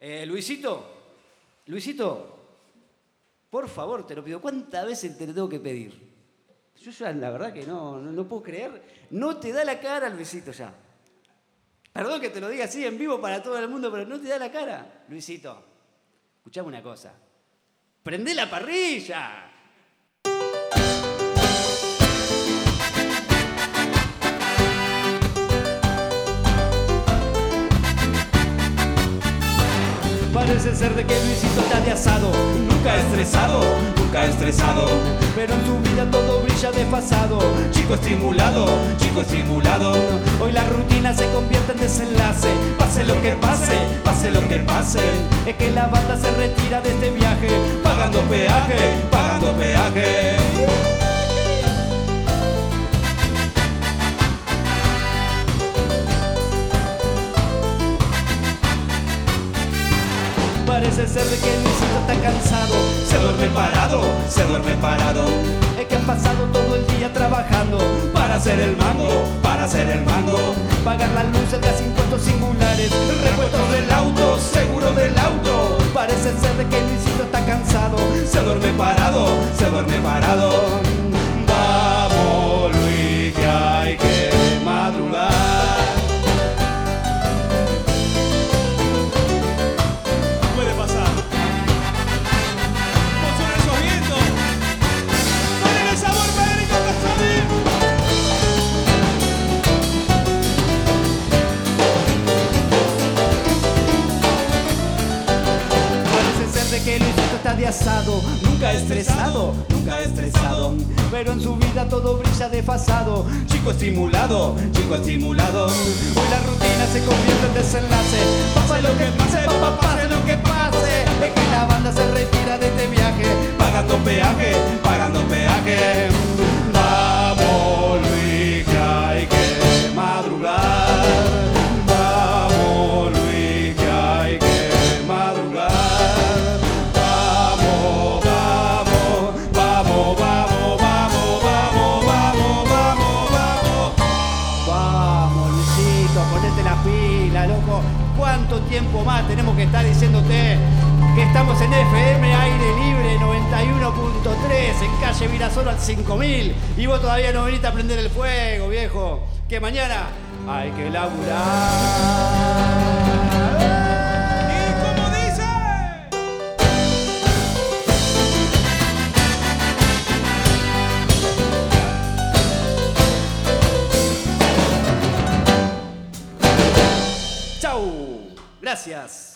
Luisito, por favor, te lo pido. ¿Cuántas veces te lo tengo que pedir? Yo ya, la verdad que no puedo creer. No te da la cara, Luisito, ya. Perdón que te lo diga así en vivo para todo el mundo, pero no te da la cara. Luisito, escuchame una cosa. ¡Prendé la parrilla! Parece ser de que Luisito está de asado, Nunca estresado, nunca estresado. pero en su vida todo brilla desfasado. Chico estimulado, chico estimulado. Hoy la rutina se convierte en desenlace. Pase lo que pase, pase lo que pase. Es que la banda se retira de este viaje, Pagando peaje, pagando peaje. parece ser de que Luisito está cansado. Se duerme parado, se duerme parado. Es que han pasado todo el día trabajando Para hacer el mango, para hacer el mango. pagar las luces, gas, impuestos singulares, Repuestos del auto, seguro del auto. parece ser de que Luisito está cansado. Se duerme parado, se duerme parado. Vamos, Luis, que hay que madrugar. Puede pasar. Emocionan esos vientos. Ponen el sabor, Federico Casabín. Parece ser de que Luisito está de asado, Nunca estresado, nunca estresado. pero en su vida todo brilla desfasado. Chico estimulado, chico estimulado. Hoy la rutina se convierte en desenlace. Pase lo que pase, papá, pase lo que pase. Es que la banda se retira de este viaje, Pagando peaje, pagando peaje. Vamos, Luis, que hay que madrugar. Vamos, Luis, que hay que madrugar. Vamos, vamos, vamos, vamos, vamos, vamos, vamos, vamos, vamos. Vamos, Luisito, ponete la pila, loco. ¿Cuánto tiempo más tenemos que estar diciéndote que estamos en FM Aire Libre 91.3 en calle Virasoro al 5000 y vos todavía no veniste a prender el fuego, viejo? Que mañana hay que laburar. ¿Y cómo dice? ¡Chau! Gracias.